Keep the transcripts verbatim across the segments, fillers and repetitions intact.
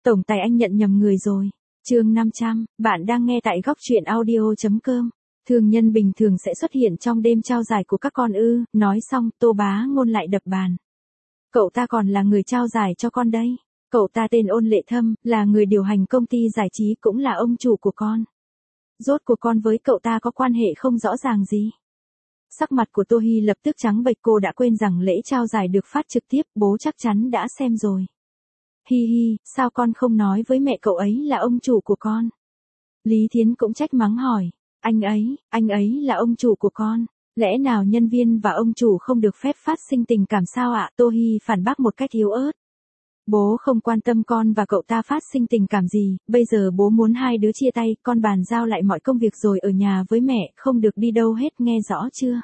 Tổng tài anh nhận nhầm người rồi. Chương năm trăm, bạn đang nghe tại góc truyện audio chấm com. Thương nhân bình thường sẽ xuất hiện trong đêm trao giải của các con ư? Nói xong, Tô Bá Ngôn lại đập bàn. Cậu ta còn là người trao giải cho con đây. Cậu ta tên Ôn Lệ Thâm, là người điều hành công ty giải trí, cũng là ông chủ của con. Rốt cuộc con với cậu ta có quan hệ không rõ ràng gì. Sắc mặt của Tô Hi lập tức trắng bệch, cô đã quên rằng lễ trao giải được phát trực tiếp, bố chắc chắn đã xem rồi. Hi hi, sao con không nói với mẹ cậu ấy là ông chủ của con? Lý Thiến cũng trách mắng hỏi. Anh ấy, anh ấy là ông chủ của con. Lẽ nào nhân viên và ông chủ không được phép phát sinh tình cảm sao ạ? Tô Hi phản bác một cách yếu ớt. Bố không quan tâm con và cậu ta phát sinh tình cảm gì, bây giờ bố muốn hai đứa chia tay, con bàn giao lại mọi công việc rồi ở nhà với mẹ, không được đi đâu hết, nghe rõ chưa?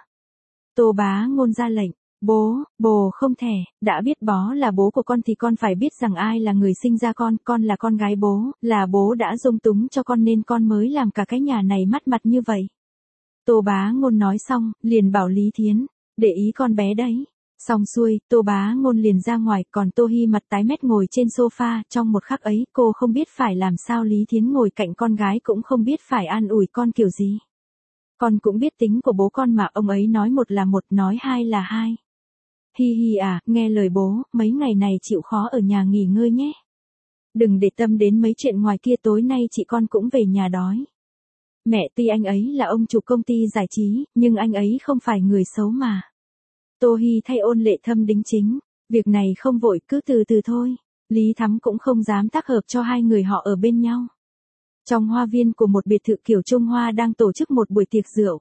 Tô Bá Ngôn ra lệnh. Bố, bố không thể, đã biết bó là bố của con thì con phải biết rằng ai là người sinh ra con, con là con gái bố, là bố đã dung túng cho con nên con mới làm cả cái nhà này mất mặt như vậy. Tô Bá Ngôn nói xong, liền bảo Lý Thiến, để ý con bé đấy. Xong xuôi, Tô Bá Ngôn liền ra ngoài, còn Tô Hi mặt tái mét ngồi trên sofa, trong một khắc ấy, cô không biết phải làm sao. Lý Thiến ngồi cạnh con gái cũng không biết phải an ủi con kiểu gì. Con cũng biết tính của bố con mà, ông ấy nói một là một, nói hai là hai. Hi hi à, nghe lời bố, mấy ngày này chịu khó ở nhà nghỉ ngơi nhé. Đừng để tâm đến mấy chuyện ngoài kia, tối nay chị con cũng về nhà đói. Mẹ, tuy anh ấy là ông chủ công ty giải trí, nhưng anh ấy không phải người xấu mà. Tô Hi thay Ôn Lệ Thâm đính chính, việc này không vội, cứ từ từ thôi. Lý Thắm cũng không dám tác hợp cho hai người họ ở bên nhau. Trong hoa viên của một biệt thự kiểu Trung Hoa đang tổ chức một buổi tiệc rượu.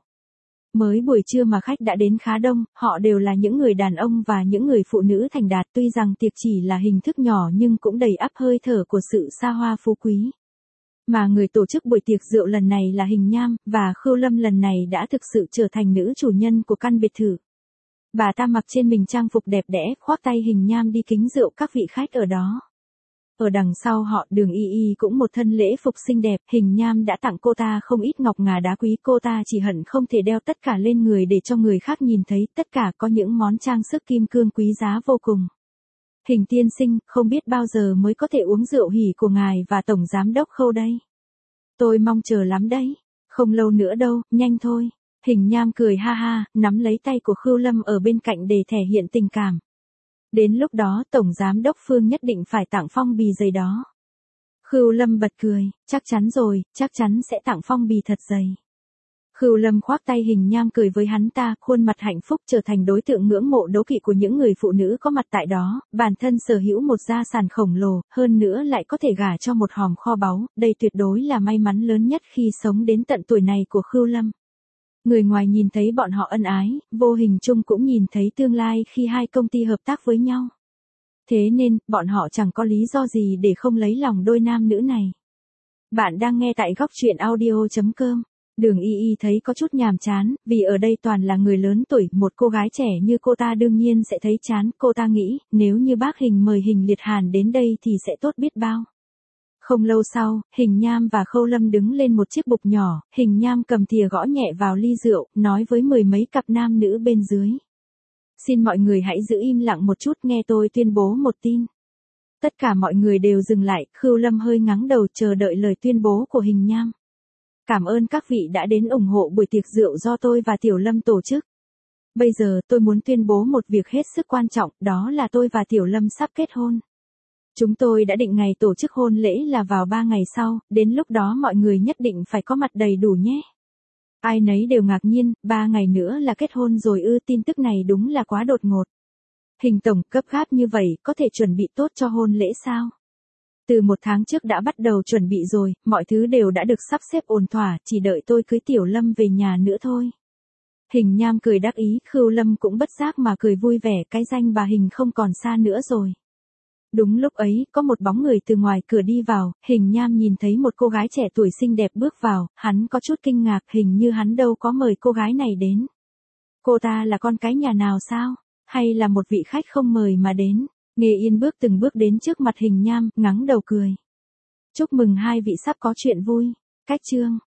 Mới buổi trưa mà khách đã đến khá đông, họ đều là những người đàn ông và những người phụ nữ thành đạt, tuy rằng tiệc chỉ là hình thức nhỏ nhưng cũng đầy ắp hơi thở của sự xa hoa phú quý. Mà người tổ chức buổi tiệc rượu lần này là Hình Nham, và Khưu Lâm lần này đã thực sự trở thành nữ chủ nhân của căn biệt thự. Bà ta mặc trên mình trang phục đẹp đẽ, khoác tay Hình Nham đi kính rượu các vị khách ở đó. Ở đằng sau họ, Đường Y Y cũng một thân lễ phục xinh đẹp, Hình Nham đã tặng cô ta không ít ngọc ngà đá quý, cô ta chỉ hận không thể đeo tất cả lên người để cho người khác nhìn thấy, tất cả có những món trang sức kim cương quý giá vô cùng. Hình tiên sinh, không biết bao giờ mới có thể uống rượu hỉ của ngài và Tổng Giám đốc Khâu đây. Tôi mong chờ lắm đấy, không lâu nữa đâu, nhanh thôi. Hình Nham cười ha ha, nắm lấy tay của Khưu Lâm ở bên cạnh để thể hiện tình cảm. Đến lúc đó Tổng Giám đốc Phương nhất định phải tặng phong bì dày đó. Khưu Lâm bật cười, chắc chắn rồi, chắc chắn sẽ tặng phong bì thật dày. Khưu Lâm khoác tay Hình Nham cười với hắn ta, khuôn mặt hạnh phúc trở thành đối tượng ngưỡng mộ đố kỵ của những người phụ nữ có mặt tại đó, bản thân sở hữu một gia sản khổng lồ, hơn nữa lại có thể gả cho một hòm kho báu, đây tuyệt đối là may mắn lớn nhất khi sống đến tận tuổi này của Khưu Lâm. Người ngoài nhìn thấy bọn họ ân ái, vô hình chung cũng nhìn thấy tương lai khi hai công ty hợp tác với nhau. Thế nên, bọn họ chẳng có lý do gì để không lấy lòng đôi nam nữ này. Bạn đang nghe tại góc truyện audio chấm com. Đường Y Y thấy có chút nhàm chán, vì ở đây toàn là người lớn tuổi, một cô gái trẻ như cô ta đương nhiên sẽ thấy chán, cô ta nghĩ, nếu như bác Hình mời Hình Liệt Hàn đến đây thì sẽ tốt biết bao. Không lâu sau, Hình Nham và Khâu Lâm đứng lên một chiếc bục nhỏ, Hình Nham cầm thìa gõ nhẹ vào ly rượu, nói với mười mấy cặp nam nữ bên dưới. Xin mọi người hãy giữ im lặng một chút, nghe tôi tuyên bố một tin. Tất cả mọi người đều dừng lại, Khưu Lâm hơi ngắng đầu chờ đợi lời tuyên bố của Hình Nham. Cảm ơn các vị đã đến ủng hộ buổi tiệc rượu do tôi và Tiểu Lâm tổ chức. Bây giờ tôi muốn tuyên bố một việc hết sức quan trọng, đó là tôi và Tiểu Lâm sắp kết hôn. Chúng tôi đã định ngày tổ chức hôn lễ là vào ba ngày sau, đến lúc đó mọi người nhất định phải có mặt đầy đủ nhé. Ai nấy đều ngạc nhiên, ba ngày nữa là kết hôn rồi ư? Tin tức này đúng là quá đột ngột. Hình tổng, gấp gáp như vậy, có thể chuẩn bị tốt cho hôn lễ sao? Từ một tháng trước đã bắt đầu chuẩn bị rồi, mọi thứ đều đã được sắp xếp ổn thỏa, chỉ đợi tôi cưới Tiểu Lâm về nhà nữa thôi. Hình Nham cười đắc ý, Khưu Lâm cũng bất giác mà cười vui vẻ, cái danh bà Hình không còn xa nữa rồi. Đúng lúc ấy, có một bóng người từ ngoài cửa đi vào, Hình Nham nhìn thấy một cô gái trẻ tuổi xinh đẹp bước vào, hắn có chút kinh ngạc, hình như hắn đâu có mời cô gái này đến. Cô ta là con cái nhà nào sao? Hay là một vị khách không mời mà đến? Nghê Yên bước từng bước đến trước mặt Hình Nham, ngắng đầu cười. Chúc mừng hai vị sắp có chuyện vui. Cách chương.